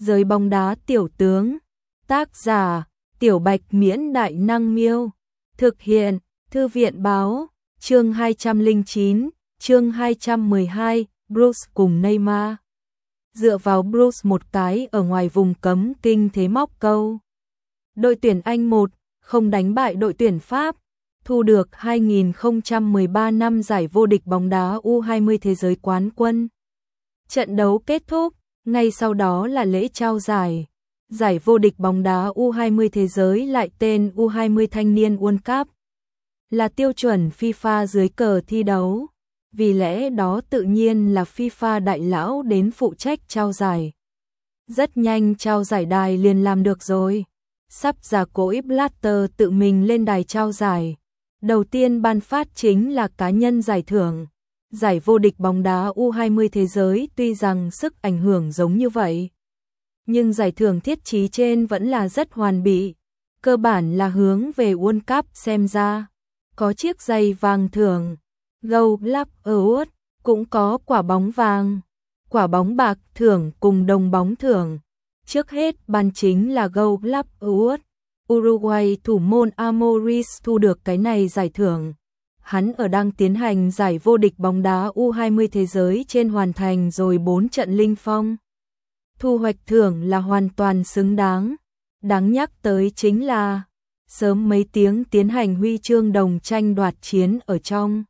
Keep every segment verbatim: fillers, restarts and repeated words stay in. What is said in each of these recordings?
Giới bóng đá tiểu tướng. Tác giả, Tiểu Bạch Miễn Đại Năng Miêu. Thực hiện, Thư viện Báo. Chương hai trăm lẻ chín, chương hai trăm mười hai, Bruce cùng Neymar. Dựa vào Bruce một cái ở ngoài vùng cấm kinh thế móc câu. Đội tuyển Anh một không đánh bại đội tuyển Pháp, thu được hai nghìn không trăm mười ba năm giải vô địch bóng đá U hai mươi thế giới quán quân. Trận đấu kết thúc, ngay sau đó là lễ trao giải. Giải vô địch bóng đá U hai mươi thế giới lại tên U hai mươi thanh niên World Cup, là tiêu chuẩn FIFA dưới cờ thi đấu. Vì lẽ đó tự nhiên là FIFA đại lão đến phụ trách trao giải. Rất nhanh trao giải đài liền làm được rồi. Sắp giả cỗi Blatter tự mình lên đài trao giải. Đầu tiên ban phát chính là cá nhân giải thưởng. Giải vô địch bóng đá U hai mươi thế giới tuy rằng sức ảnh hưởng giống như vậy, nhưng giải thưởng thiết chí trên vẫn là rất hoàn bị. Cơ bản là hướng về World Cup xem ra. Có chiếc giày vàng thưởng, Gold Glove Award, cũng có quả bóng vàng, quả bóng bạc thưởng cùng đồng bóng thưởng. Trước hết ban chính là Gold Glove Award. Uruguay thủ môn Amoris thu được cái này giải thưởng. Hắn ở đang tiến hành giải vô địch bóng đá U hai mươi thế giới trên hoàn thành rồi bốn trận linh phong. Thu hoạch thưởng là hoàn toàn xứng đáng. Đáng nhắc tới chính là sớm mấy tiếng tiến hành huy chương đồng tranh đoạt chiến ở trong.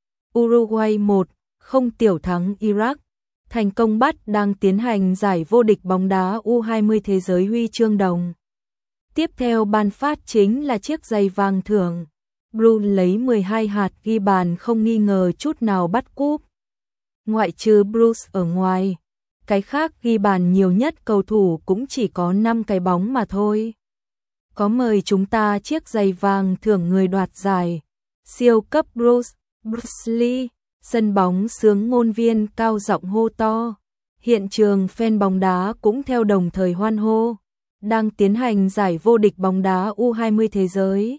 Uruguay một không tiểu thắng Iraq, thành công bắt đang tiến hành giải vô địch bóng đá U hai mươi thế giới huy chương đồng. Tiếp theo ban phát chính là chiếc giày vàng thưởng. Bruce lấy mười hai hạt ghi bàn không nghi ngờ chút nào bắt cúp. Ngoại trừ Bruce ở ngoài, cái khác ghi bàn nhiều nhất cầu thủ cũng chỉ có năm cái bóng mà thôi. Có mời chúng ta chiếc giày vàng thưởng người đoạt giải. Siêu cấp Bruce, Bruce Lee, sân bóng sướng ngôn viên cao giọng hô to. Hiện trường fan bóng đá cũng theo đồng thời hoan hô. Đang tiến hành giải vô địch bóng đá U hai mươi thế giới.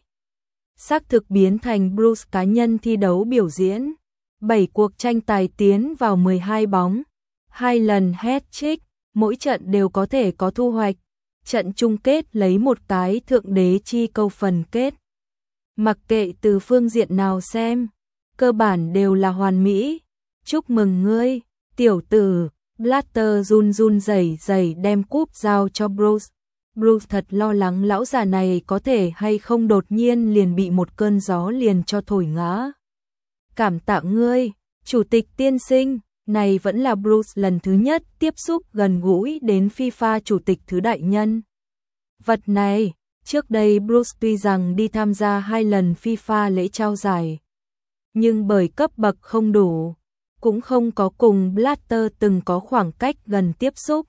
Xác thực biến thành Bruce cá nhân thi đấu biểu diễn. bảy cuộc tranh tài tiến vào mười hai bóng. hai lần hat-trick, mỗi trận đều có thể có thu hoạch. Trận chung kết lấy một cái thượng đế chi câu phần kết. Mặc kệ từ phương diện nào xem, cơ bản đều là hoàn mỹ. Chúc mừng ngươi, tiểu tử. Blatter run run rẩy rẩy đem cúp giao cho Bruce. Bruce thật lo lắng lão già này có thể hay không đột nhiên liền bị một cơn gió liền cho thổi ngã. Cảm tạ ngươi, chủ tịch tiên sinh. Này vẫn là Bruce lần thứ nhất tiếp xúc gần gũi đến FIFA chủ tịch thứ đại nhân. Vật này, trước đây Bruce tuy rằng đi tham gia hai lần FIFA lễ trao giải, nhưng bởi cấp bậc không đủ, cũng không có cùng Blatter từng có khoảng cách gần tiếp xúc.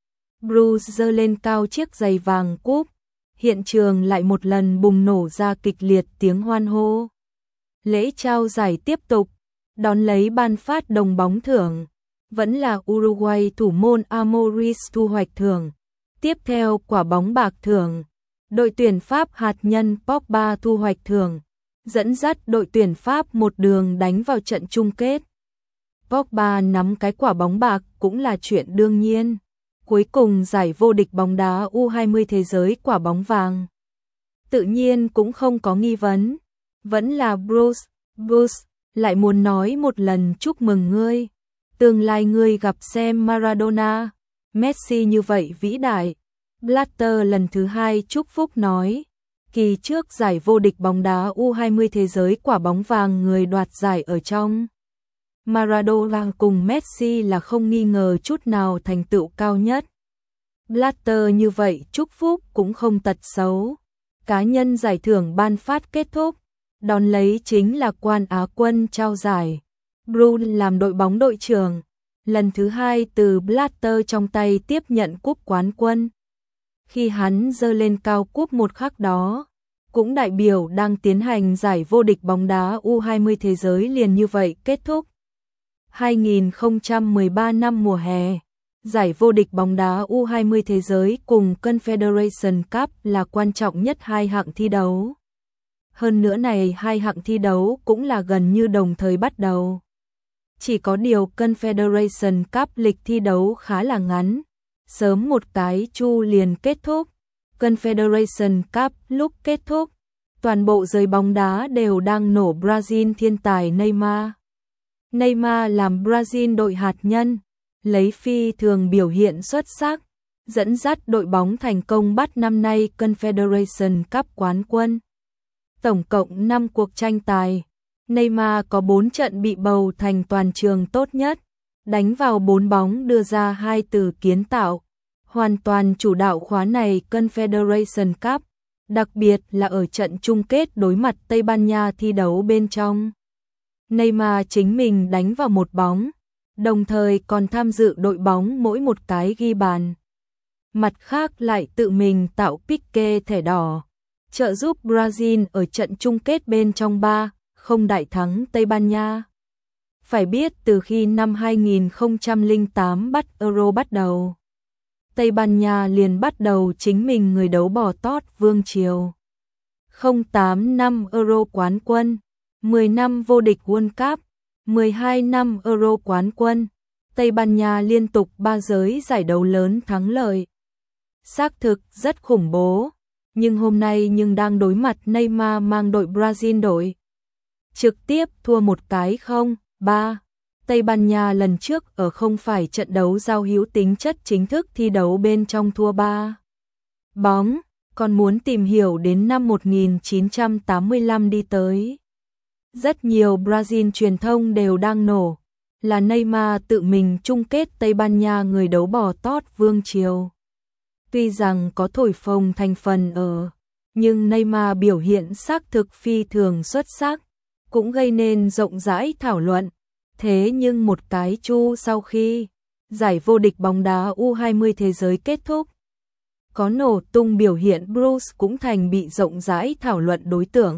Bruce giơ lên cao chiếc giày vàng cúp, hiện trường lại một lần bùng nổ ra kịch liệt tiếng hoan hô. Lễ trao giải tiếp tục, đón lấy ban phát đồng bóng thưởng, vẫn là Uruguay thủ môn Amoris thu hoạch thưởng. Tiếp theo quả bóng bạc thưởng, đội tuyển Pháp hạt nhân Pogba thu hoạch thưởng, dẫn dắt đội tuyển Pháp một đường đánh vào trận chung kết. Pogba nắm cái quả bóng bạc cũng là chuyện đương nhiên. Cuối cùng giải vô địch bóng đá U hai mươi thế giới quả bóng vàng, tự nhiên cũng không có nghi vấn, vẫn là Bruce. Bruce lại muốn nói một lần chúc mừng ngươi, tương lai ngươi gặp xem Maradona, Messi như vậy vĩ đại. Blatter lần thứ hai chúc phúc nói, kỳ trước giải vô địch bóng đá U hai mươi thế giới quả bóng vàng người đoạt giải ở trong. Maradona cùng Messi là không nghi ngờ chút nào thành tựu cao nhất. Blatter như vậy chúc phúc cũng không tật xấu. Cá nhân giải thưởng ban phát kết thúc, đón lấy chính là quan Á quân trao giải. Bruce làm đội bóng đội trưởng, lần thứ hai từ Blatter trong tay tiếp nhận cúp quán quân. Khi hắn giơ lên cao cúp một khắc đó, cũng đại biểu đang tiến hành giải vô địch bóng đá U hai mươi thế giới liền như vậy kết thúc. hai nghìn không trăm mười ba năm mùa hè, giải vô địch bóng đá U hai mươi thế giới cùng Confederation Cup là quan trọng nhất hai hạng thi đấu. Hơn nữa này hai hạng thi đấu cũng là gần như đồng thời bắt đầu. Chỉ có điều Confederation Cup lịch thi đấu khá là ngắn, Sớm một cái chu liền kết thúc. Confederation Cup lúc kết thúc, toàn bộ giới bóng đá đều đang nổ Brazil thiên tài Neymar. Neymar làm Brazil đội hạt nhân, lấy phi thường biểu hiện xuất sắc, dẫn dắt đội bóng thành công bắt năm nay Confederation Cup quán quân. Tổng cộng năm cuộc tranh tài, Neymar có bốn trận bị bầu thành toàn trường tốt nhất, đánh vào bốn bóng đưa ra hai từ kiến tạo, hoàn toàn chủ đạo khóa này Confederation Cup, đặc biệt là ở trận chung kết đối mặt Tây Ban Nha thi đấu bên trong. Neymar chính mình đánh vào một bóng, đồng thời còn tham dự đội bóng mỗi một cái ghi bàn. Mặt khác lại tự mình tạo Pique thẻ đỏ, trợ giúp Brazil ở trận chung kết bên trong ba không đại thắng Tây Ban Nha. Phải biết từ khi năm hai nghìn không trăm lẻ tám bắt Euro bắt đầu, Tây Ban Nha liền bắt đầu chính mình người đấu bò tót vương triều. không tám năm Euro quán quân, mười năm vô địch World Cup, mười hai năm Euro quán quân, Tây Ban Nha liên tục ba giới giải đấu lớn thắng lợi. Xác thực rất khủng bố, nhưng hôm nay nhưng đang đối mặt Neymar mang đội Brazil đội. Trực tiếp thua một cái không, ba. Tây Ban Nha lần trước ở không phải trận đấu giao hữu tính chất chính thức thi đấu bên trong thua ba bóng, còn muốn tìm hiểu đến năm một nghìn chín trăm tám mươi lăm đi tới. Rất nhiều Brazil truyền thông đều đang nổ, là Neymar tự mình chung kết Tây Ban Nha người đấu bò tót vương triều. Tuy rằng có thổi phồng thành phần ở, nhưng Neymar biểu hiện xác thực phi thường xuất sắc, cũng gây nên rộng rãi thảo luận. Thế nhưng một cái chu sau khi giải vô địch bóng đá U hai mươi thế giới kết thúc, có nổ tung biểu hiện Bruce cũng thành bị rộng rãi thảo luận đối tượng.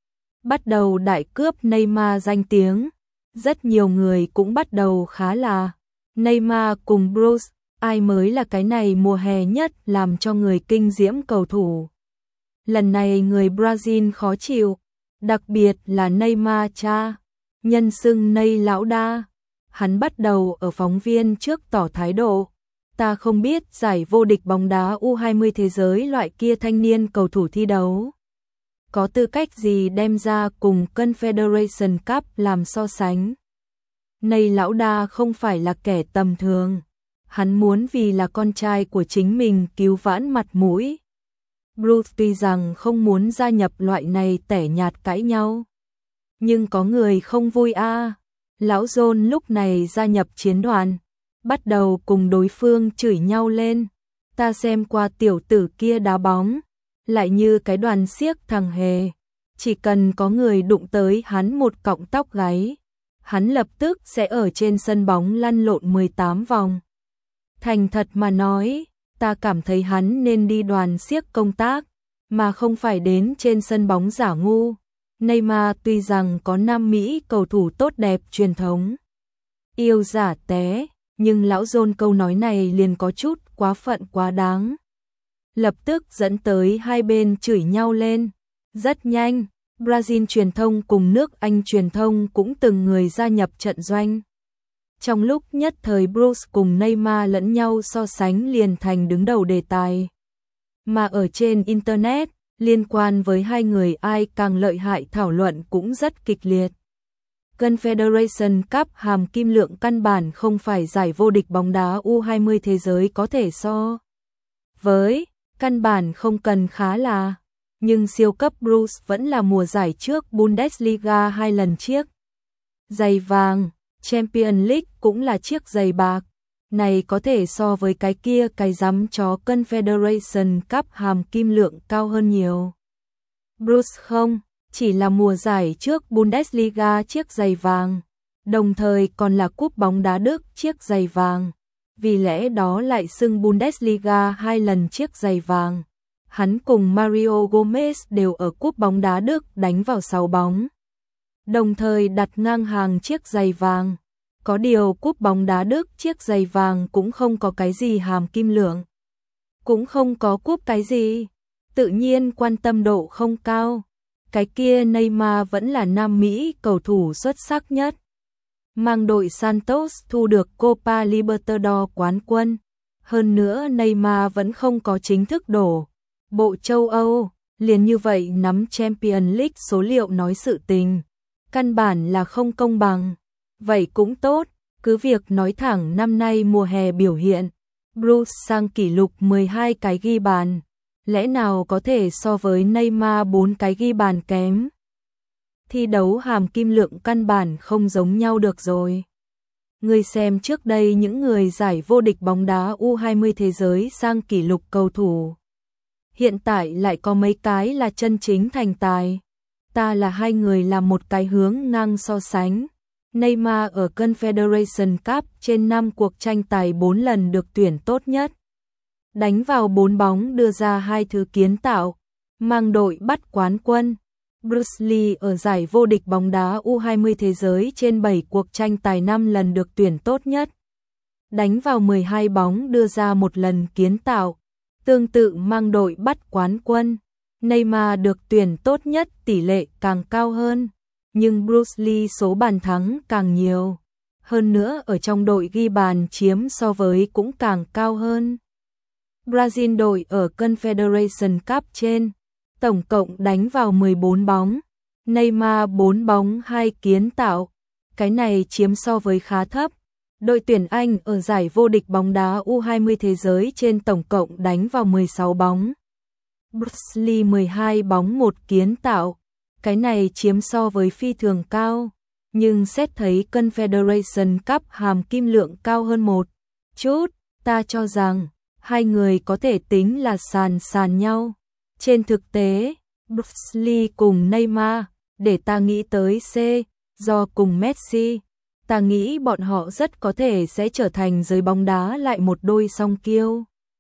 Bắt đầu đại cướp Neymar danh tiếng, rất nhiều người cũng bắt đầu khá là Neymar cùng Bruce, ai mới là cái này mùa hè nhất làm cho người kinh diễm cầu thủ. Lần này người Brazil khó chịu, đặc biệt là Neymar cha, nhân xưng Ney lão đa. Hắn bắt đầu ở phóng viên trước tỏ thái độ, ta không biết giải vô địch bóng đá U hai mươi thế giới loại kia thanh niên cầu thủ thi đấu có tư cách gì đem ra cùng Confederation Cup làm so sánh. Ney lão đa không phải là kẻ tầm thường, hắn muốn vì là con trai của chính mình cứu vãn mặt mũi. Bruce tuy rằng không muốn gia nhập loại này tẻ nhạt cãi nhau, nhưng có người không vui a. À. Lão John lúc này gia nhập chiến đoàn, bắt đầu cùng đối phương chửi nhau lên. Ta xem qua tiểu tử kia đá bóng, lại như cái đoàn xiếc thằng hề. Chỉ cần có người đụng tới hắn một cọng tóc gáy, hắn lập tức sẽ ở trên sân bóng lăn lộn mười tám vòng. Thành thật mà nói, ta cảm thấy hắn nên đi đoàn xiếc công tác, mà không phải đến trên sân bóng giả ngu. Neymar tuy rằng có Nam Mỹ cầu thủ tốt đẹp truyền thống, yêu giả té, nhưng lão John câu nói này liền có chút quá phận quá đáng. Lập tức dẫn tới hai bên chửi nhau lên. Rất nhanh, Brazil truyền thông cùng nước Anh truyền thông cũng từng người gia nhập trận doanh. Trong lúc nhất thời Bruce cùng Neymar lẫn nhau so sánh liền thành đứng đầu đề tài. Mà ở trên Internet, liên quan với hai người ai càng lợi hại thảo luận cũng rất kịch liệt. Confederation Cup hàm kim lượng căn bản không phải giải vô địch bóng đá U hai mươi thế giới có thể so với, căn bản không cần khá là, nhưng siêu cấp Bruce vẫn là mùa giải trước Bundesliga hai lần chiếc giày vàng, Champions League cũng là chiếc giày bạc. Này có thể so với cái kia cái rắm chó Confederation Cup hàm kim lượng cao hơn nhiều. Bruce không, chỉ là mùa giải trước Bundesliga chiếc giày vàng, đồng thời còn là cúp bóng đá Đức chiếc giày vàng, vì lẽ đó lại xưng Bundesliga hai lần chiếc giày vàng. Hắn cùng Mario Gomez đều ở cúp bóng đá Đức đánh vào sáu bóng, đồng thời đặt ngang hàng chiếc giày vàng. Có điều cúp bóng đá Đức chiếc giày vàng cũng không có cái gì hàm kim lượng, cũng không có cúp cái gì, tự nhiên quan tâm độ không cao. Cái kia Neymar vẫn là Nam Mỹ cầu thủ xuất sắc nhất, mang đội Santos thu được Copa Libertadores quán quân. Hơn nữa Neymar vẫn không có chính thức đổ bộ châu Âu, liền như vậy nắm Champions League số liệu nói sự tình. Căn bản là không công bằng. Vậy cũng tốt, cứ việc nói thẳng năm nay mùa hè biểu hiện, Bruce sang kỷ lục mười hai cái ghi bàn. Lẽ nào có thể so với Neymar bốn cái ghi bàn kém? Thi đấu hàm kim lượng căn bản không giống nhau được rồi. Người xem trước đây những người giải vô địch bóng đá U hai mươi thế giới sang kỷ lục cầu thủ. Hiện tại lại có mấy cái là chân chính thành tài. Ta là hai người làm một cái hướng ngang so sánh. Neymar ở Confederation Cup trên năm cuộc tranh tài bốn lần được tuyển tốt nhất. Đánh vào bốn bóng đưa ra hai thứ kiến tạo, mang đội bắt quán quân. Bruce Lee ở giải vô địch bóng đá U hai mươi thế giới trên bảy cuộc tranh tài năm lần được tuyển tốt nhất. Đánh vào mười hai bóng đưa ra một lần kiến tạo, tương tự mang đội bắt quán quân. Neymar được tuyển tốt nhất tỷ lệ càng cao hơn, nhưng Bruce Lee số bàn thắng càng nhiều. Hơn nữa ở trong đội ghi bàn chiếm so với cũng càng cao hơn. Brazil đội ở Confederation Cup trên, tổng cộng đánh vào mười bốn bóng, Neymar bốn bóng hai kiến tạo, cái này chiếm so với khá thấp. Đội tuyển Anh ở giải vô địch bóng đá U hai mươi thế giới trên tổng cộng đánh vào mười sáu bóng. Bruce Lee mười hai bóng một kiến tạo, cái này chiếm so với phi thường cao, nhưng xét thấy Confederation Cup hàm kim lượng cao hơn một chút, ta cho rằng hai người có thể tính là sàn sàn nhau. Trên thực tế, Bruce Lee cùng Neymar, để ta nghĩ tới C, do cùng Messi, ta nghĩ bọn họ rất có thể sẽ trở thành giới bóng đá lại một đôi song kiêu.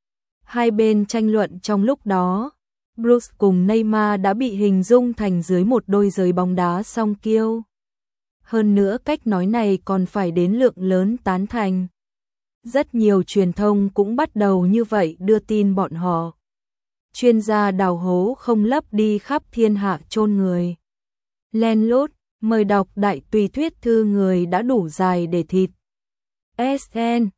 Hai bên tranh luận trong lúc đó, Bruce cùng Neymar đã bị hình dung thành dưới một đôi giới bóng đá song kiêu. Hơn nữa cách nói này còn phải đến lượng lớn tán thành. Rất nhiều truyền thông cũng bắt đầu như vậy đưa tin bọn họ. Chuyên gia đào hố không lấp đi khắp thiên hạ chôn người. Len lút, mời đọc đại tùy thuyết thư người đã đủ dài để thịt. ét en